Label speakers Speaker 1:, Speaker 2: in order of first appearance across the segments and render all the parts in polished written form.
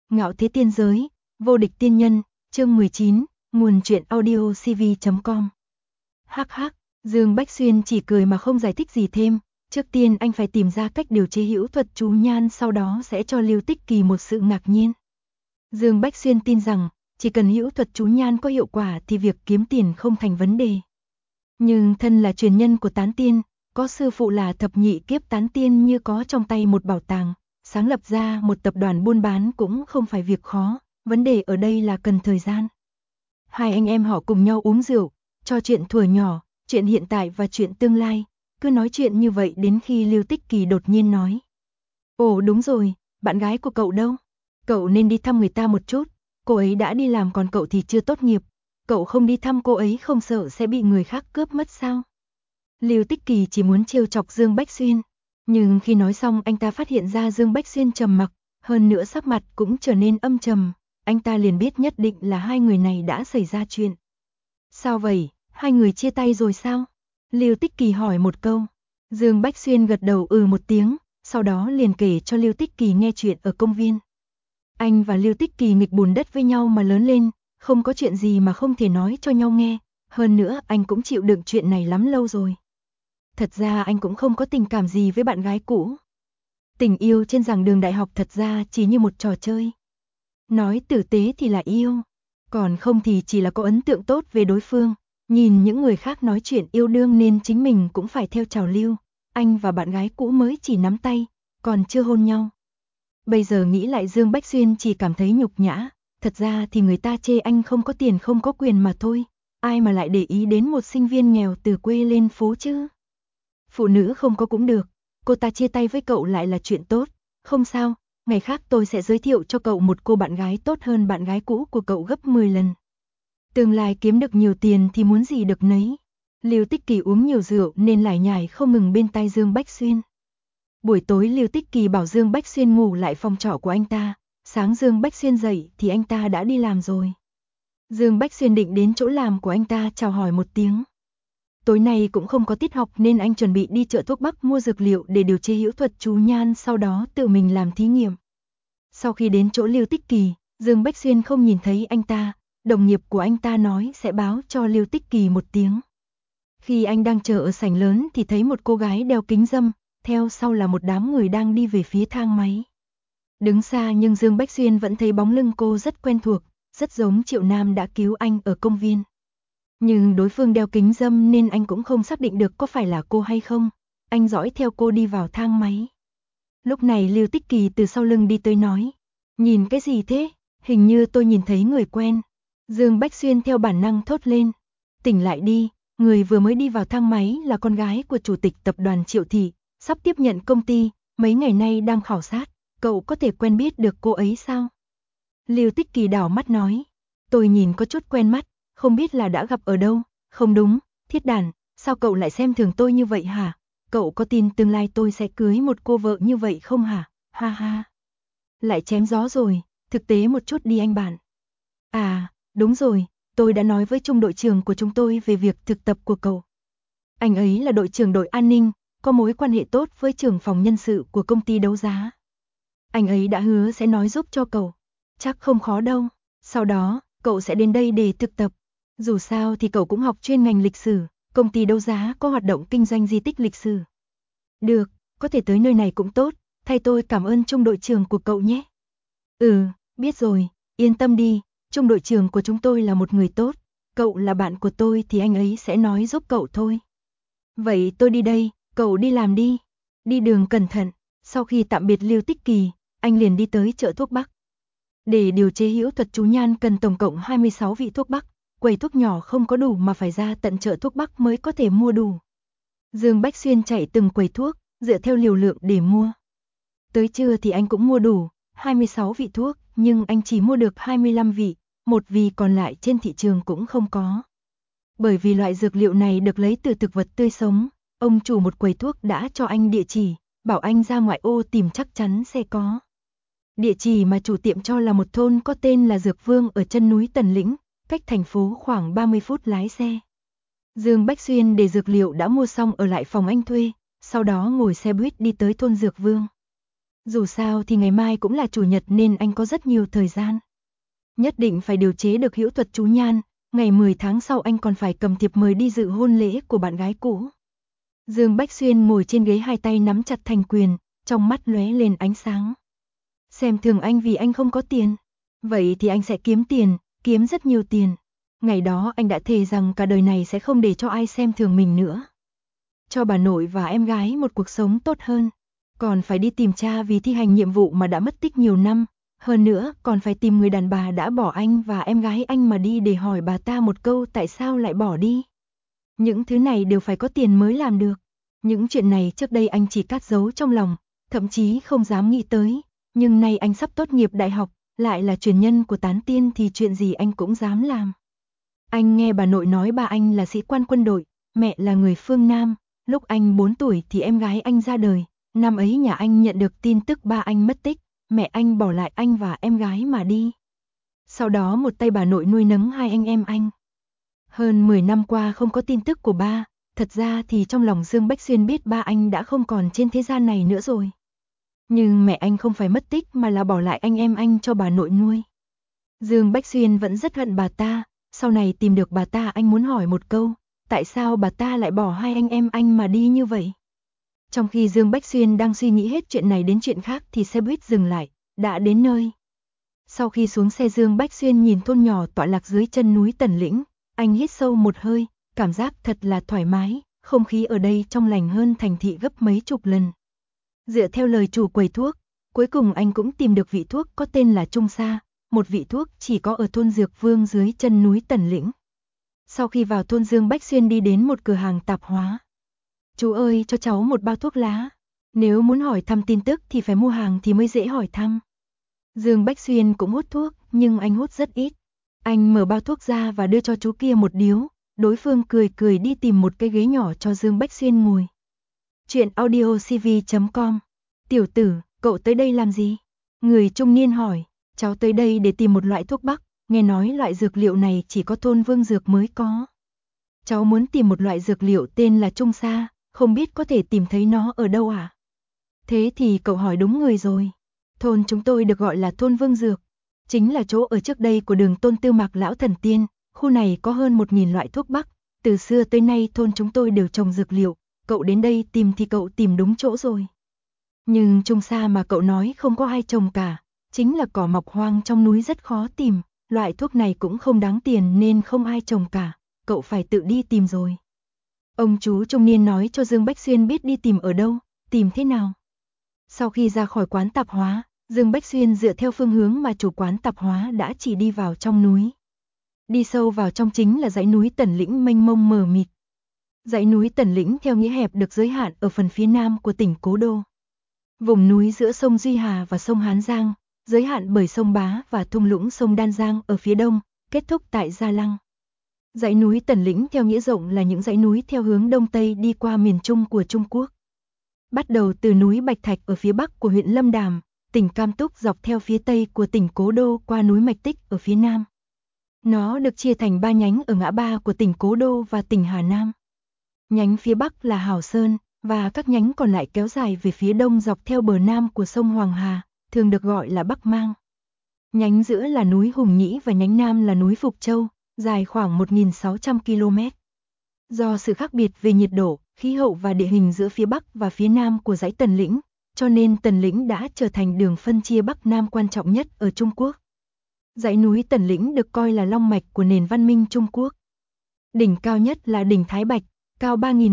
Speaker 1: Ngạo thế tiên giới, vô địch tiên nhân, chương 19, nguồn truyện audio cv.com. Hắc hắc, Dương Bách Xuyên chỉ cười mà không giải thích gì thêm. Trước tiên anh phải tìm ra cách điều chế hữu thuật chú nhan, sau đó sẽ cho Lưu Tích Kỳ một sự ngạc nhiên. Dương Bách Xuyên tin rằng, chỉ cần hữu thuật chú nhan có hiệu quả thì việc kiếm tiền không thành vấn đề. Nhưng thân là truyền nhân của tán tiên, có sư phụ là thập nhị kiếp tán tiên như có trong tay một bảo tàng, sáng lập ra một tập đoàn buôn bán cũng không phải việc khó, vấn đề ở đây là cần thời gian. Hai anh em họ cùng nhau uống rượu, trò chuyện thuở nhỏ, chuyện hiện tại và chuyện tương lai, cứ nói chuyện như vậy đến khi Lưu Tích Kỳ đột nhiên nói. Ồ đúng rồi, bạn gái của cậu đâu? Cậu nên đi thăm người ta một chút, cô ấy đã đi làm còn cậu thì chưa tốt nghiệp, cậu không đi thăm cô ấy không sợ sẽ bị người khác cướp mất sao? Lưu Tích Kỳ chỉ muốn trêu chọc Dương Bách Xuyên, nhưng khi nói xong anh ta phát hiện ra Dương Bách Xuyên trầm mặc, hơn nữa sắc mặt cũng trở nên âm trầm, anh ta liền biết nhất định là hai người này đã xảy ra chuyện. Sao vậy, hai người chia tay rồi sao? Lưu Tích Kỳ hỏi một câu. Dương Bách Xuyên gật đầu một tiếng, sau đó liền kể cho Lưu Tích Kỳ nghe chuyện ở công viên. Anh và Lưu Tích Kỳ nghịch bùn đất với nhau mà lớn lên, không có chuyện gì mà không thể nói cho nhau nghe, hơn nữa anh cũng chịu đựng chuyện này lắm lâu rồi. Thật ra anh cũng không có tình cảm gì với bạn gái cũ. Tình yêu trên giảng đường đại học thật ra chỉ như một trò chơi. Nói tử tế thì là yêu, còn không thì chỉ là có ấn tượng tốt về đối phương. Nhìn những người khác nói chuyện yêu đương nên chính mình cũng phải theo trào lưu. Anh và bạn gái cũ mới chỉ nắm tay, còn chưa hôn nhau. Bây giờ nghĩ lại Dương Bách Xuyên chỉ cảm thấy nhục nhã. Thật ra thì người ta chê anh không có tiền không có quyền mà thôi. Ai mà lại để ý đến một sinh viên nghèo từ quê lên phố chứ? Phụ nữ không có cũng được, cô ta chia tay với cậu lại là chuyện tốt, không sao, ngày khác tôi sẽ giới thiệu cho cậu một cô bạn gái tốt hơn bạn gái cũ của cậu gấp 10 lần. Tương lai kiếm được nhiều tiền thì muốn gì được nấy. Lưu Tích Kỳ uống nhiều rượu nên lải nhải không ngừng bên tai Dương Bách Xuyên. Buổi tối Lưu Tích Kỳ bảo Dương Bách Xuyên ngủ lại phòng trọ của anh ta, sáng Dương Bách Xuyên dậy thì anh ta đã đi làm rồi. Dương Bách Xuyên định đến chỗ làm của anh ta chào hỏi một tiếng. Tối nay cũng không có tiết học nên anh chuẩn bị đi chợ thuốc bắc mua dược liệu để điều chế hữu thuật chú nhan, sau đó tự mình làm thí nghiệm. Sau khi đến chỗ Lưu Tích Kỳ, Dương Bách Xuyên không nhìn thấy anh ta, đồng nghiệp của anh ta nói sẽ báo cho Lưu Tích Kỳ một tiếng. Khi anh đang chờ ở sảnh lớn thì thấy một cô gái đeo kính râm, theo sau là một đám người đang đi về phía thang máy. Đứng xa nhưng Dương Bách Xuyên vẫn thấy bóng lưng cô rất quen thuộc, rất giống Triệu Nam đã cứu anh ở công viên. Nhưng đối phương đeo kính râm nên anh cũng không xác định được có phải là cô hay không. Anh dõi theo cô đi vào thang máy. Lúc này Lưu Tích Kỳ từ sau lưng đi tới nói. Nhìn cái gì thế? Hình như tôi nhìn thấy người quen. Dương Bách Xuyên theo bản năng thốt lên. Tỉnh lại đi, người vừa mới đi vào thang máy là con gái của chủ tịch tập đoàn Triệu Thị, sắp tiếp nhận công ty, mấy ngày nay đang khảo sát. Cậu có thể quen biết được cô ấy sao? Lưu Tích Kỳ đảo mắt nói. Tôi nhìn có chút quen mắt. Không biết là đã gặp ở đâu, không đúng, Thiết Đàn, sao cậu lại xem thường tôi như vậy hả? Cậu có tin tương lai tôi sẽ cưới một cô vợ như vậy không hả? Ha ha. Lại chém gió rồi, thực tế một chút đi anh bạn. À, đúng rồi, tôi đã nói với trung đội trưởng của chúng tôi về việc thực tập của cậu. Anh ấy là đội trưởng đội an ninh, có mối quan hệ tốt với trưởng phòng nhân sự của công ty đấu giá. Anh ấy đã hứa sẽ nói giúp cho cậu, chắc không khó đâu. Sau đó, cậu sẽ đến đây để thực tập. Dù sao thì cậu cũng học chuyên ngành lịch sử, công ty đấu giá có hoạt động kinh doanh di tích lịch sử. Được, có thể tới nơi này cũng tốt, thay tôi cảm ơn trung đội trưởng của cậu nhé. Biết rồi, yên tâm đi, trung đội trưởng của chúng tôi là một người tốt, cậu là bạn của tôi thì anh ấy sẽ nói giúp cậu thôi. Vậy tôi đi đây, cậu đi làm đi, đi đường cẩn thận. Sau khi tạm biệt Lưu Tích Kỳ, anh liền đi tới chợ thuốc bắc. Để điều chế hữu thuật chú nhan cần tổng cộng 26 vị thuốc bắc. Quầy thuốc nhỏ không có đủ mà phải ra tận chợ thuốc bắc mới có thể mua đủ. Dương Bách Xuyên chạy từng quầy thuốc, dựa theo liều lượng để mua. Tới trưa thì anh cũng mua đủ 26 vị thuốc, nhưng anh chỉ mua được 25 vị, một vị còn lại trên thị trường cũng không có. Bởi vì loại dược liệu này được lấy từ thực vật tươi sống, ông chủ một quầy thuốc đã cho anh địa chỉ, bảo anh ra ngoại ô tìm chắc chắn sẽ có. Địa chỉ mà chủ tiệm cho là một thôn có tên là Dược Vương ở chân núi Tần Lĩnh, cách thành phố khoảng 30 phút lái xe. Dương Bách Xuyên để dược liệu đã mua xong ở lại phòng anh thuê, sau đó ngồi xe buýt đi tới thôn Dược Vương. Dù sao thì ngày mai cũng là chủ nhật nên anh có rất nhiều thời gian. Nhất định phải điều chế được hữu thuật chú nhan, ngày 10 tháng sau anh còn phải cầm thiệp mời đi dự hôn lễ của bạn gái cũ. Dương Bách Xuyên ngồi trên ghế hai tay nắm chặt thành quyền, trong mắt lóe lên ánh sáng. Xem thường anh vì anh không có tiền. Vậy thì anh sẽ kiếm tiền, kiếm rất nhiều tiền. Ngày đó anh đã thề rằng cả đời này sẽ không để cho ai xem thường mình nữa. Cho bà nội và em gái một cuộc sống tốt hơn. Còn phải đi tìm cha vì thi hành nhiệm vụ mà đã mất tích nhiều năm. Hơn nữa còn phải tìm người đàn bà đã bỏ anh và em gái anh mà đi để hỏi bà ta một câu tại sao lại bỏ đi. Những thứ này đều phải có tiền mới làm được. Những chuyện này trước đây anh chỉ cắt giấu trong lòng, thậm chí không dám nghĩ tới. Nhưng nay anh sắp tốt nghiệp đại học, lại là truyền nhân của Tán Tiên thì chuyện gì anh cũng dám làm. Anh nghe bà nội nói ba anh là sĩ quan quân đội, mẹ là người phương Nam. Lúc anh 4 tuổi thì em gái anh ra đời. Năm ấy nhà anh nhận được tin tức ba anh mất tích, mẹ anh bỏ lại anh và em gái mà đi. Sau đó một tay bà nội nuôi nấng hai anh em anh. Hơn 10 năm qua không có tin tức của ba, thật ra thì trong lòng Dương Bách Xuyên biết ba anh đã không còn trên thế gian này nữa rồi. Nhưng mẹ anh không phải mất tích mà là bỏ lại anh em anh cho bà nội nuôi. Dương Bách Xuyên vẫn rất hận bà ta, sau này tìm được bà ta anh muốn hỏi một câu, tại sao bà ta lại bỏ hai anh em anh mà đi như vậy? Trong khi Dương Bách Xuyên đang suy nghĩ hết chuyện này đến chuyện khác thì xe buýt dừng lại, đã đến nơi. Sau khi xuống xe Dương Bách Xuyên nhìn thôn nhỏ tọa lạc dưới chân núi Tần Lĩnh, anh hít sâu một hơi, cảm giác thật là thoải mái, không khí ở đây trong lành hơn thành thị gấp mấy chục lần. Dựa theo lời chủ quầy thuốc, cuối cùng anh cũng tìm được vị thuốc có tên là Trung Sa, một vị thuốc chỉ có ở thôn Dược Vương dưới chân núi Tần Lĩnh. Sau khi vào thôn Dương Bách Xuyên đi đến một cửa hàng tạp hóa. Chú ơi, cho cháu một bao thuốc lá. Nếu muốn hỏi thăm tin tức thì phải mua hàng thì mới dễ hỏi thăm. Dương Bách Xuyên cũng hút thuốc, nhưng anh hút rất ít. Anh mở bao thuốc ra và đưa cho chú kia một điếu. Đối phương cười cười đi tìm một cái ghế nhỏ cho Dương Bách Xuyên ngồi. Chuyện audiocv.com. Tiểu tử, cậu tới đây làm gì? Người trung niên hỏi. Cháu tới đây để tìm một loại thuốc bắc, nghe nói loại dược liệu này chỉ có thôn Vương Dược mới có. Cháu muốn tìm một loại dược liệu tên là Trung Sa, không biết có thể tìm thấy nó ở đâu à? Thế thì cậu hỏi đúng người rồi. Thôn chúng tôi được gọi là thôn Vương Dược, chính là chỗ ở trước đây của Đường Tôn Tư Mạc lão thần tiên, khu này có hơn 1000 loại thuốc bắc, từ xưa tới nay thôn chúng tôi đều trồng dược liệu, cậu đến đây tìm thì cậu tìm đúng chỗ rồi. Nhưng Trung Sa mà cậu nói không có ai trồng cả, chính là cỏ mọc hoang trong núi rất khó tìm, loại thuốc này cũng không đáng tiền nên không ai trồng cả, cậu phải tự đi tìm rồi. Ông chú trung niên nói cho Dương Bách Xuyên biết đi tìm ở đâu, tìm thế nào. Sau khi ra khỏi quán tạp hóa, Dương Bách Xuyên dựa theo phương hướng mà chủ quán tạp hóa đã chỉ đi vào trong núi. Đi sâu vào trong chính là dãy núi Tần Lĩnh mênh mông mờ mịt. Dãy núi Tần Lĩnh theo nghĩa hẹp được giới hạn ở phần phía nam của tỉnh Cố Đô. Vùng núi giữa sông Duy Hà và sông Hán Giang, giới hạn bởi sông Bá và thung lũng sông Đan Giang ở phía đông, kết thúc tại Gia Lăng. Dãy núi Tần Lĩnh theo nghĩa rộng là những dãy núi theo hướng đông tây đi qua miền Trung của Trung Quốc. Bắt đầu từ núi Bạch Thạch ở phía bắc của huyện Lâm Đàm, tỉnh Cam Túc dọc theo phía tây của tỉnh Cố Đô qua núi Mạch Tích ở phía nam. Nó được chia thành 3 nhánh ở ngã ba của tỉnh Cố Đô và tỉnh Hà Nam. Nhánh phía bắc là Hảo Sơn, và các nhánh còn lại kéo dài về phía đông dọc theo bờ nam của sông Hoàng Hà, thường được gọi là Bắc Mang. Nhánh giữa là núi Hùng Nhĩ và nhánh nam là núi Phục Châu, dài khoảng 1600 km. Do sự khác biệt về nhiệt độ, khí hậu và địa hình giữa phía bắc và phía nam của dãy Tần Lĩnh, cho nên Tần Lĩnh đã trở thành đường phân chia Bắc Nam quan trọng nhất ở Trung Quốc. Dãy núi Tần Lĩnh được coi là long mạch của nền văn minh Trung Quốc. Đỉnh cao nhất là đỉnh Thái Bạch, cao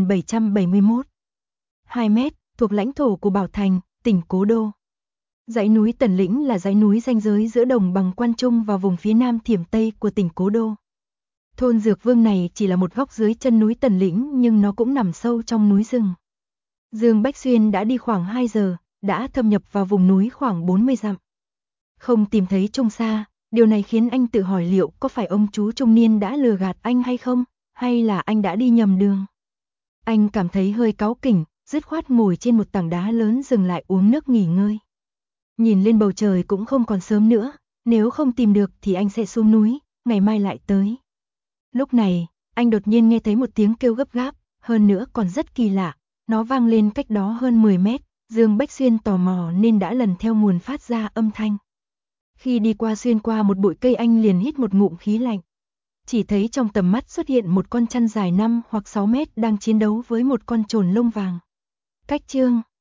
Speaker 1: 3771 2 mét, thuộc lãnh thổ của Bảo Thành, tỉnh Cố Đô. Dãy núi Tần Lĩnh là dãy núi ranh giới giữa đồng bằng Quan Trung và vùng phía nam Thiểm Tây của tỉnh Cố Đô. Thôn Dược Vương này chỉ là một góc dưới chân núi Tần Lĩnh nhưng nó cũng nằm sâu trong núi rừng. Dương Bách Xuyên đã đi khoảng 2 giờ, đã thâm nhập vào vùng núi khoảng 40 dặm. Không tìm thấy Trung Sa, điều này khiến anh tự hỏi liệu có phải ông chú trung niên đã lừa gạt anh hay không, hay là anh đã đi nhầm đường. Anh cảm thấy hơi cáu kỉnh, dứt khoát ngồi trên một tảng đá lớn dừng lại uống nước nghỉ ngơi. Nhìn lên bầu trời cũng không còn sớm nữa, nếu không tìm được thì anh sẽ xuống núi, ngày mai lại tới. Lúc này, anh đột nhiên nghe thấy một tiếng kêu gấp gáp, hơn nữa còn rất kỳ lạ, nó vang lên cách đó hơn 10 mét, Dương Bách Xuyên tò mò nên đã lần theo nguồn phát ra âm thanh. Khi đi qua xuyên qua một bụi cây anh liền hít một ngụm khí lạnh. Chỉ thấy trong tầm mắt xuất hiện một con chăn dài 5 hoặc 6 mét đang chiến đấu với một con chồn lông vàng. Cách chương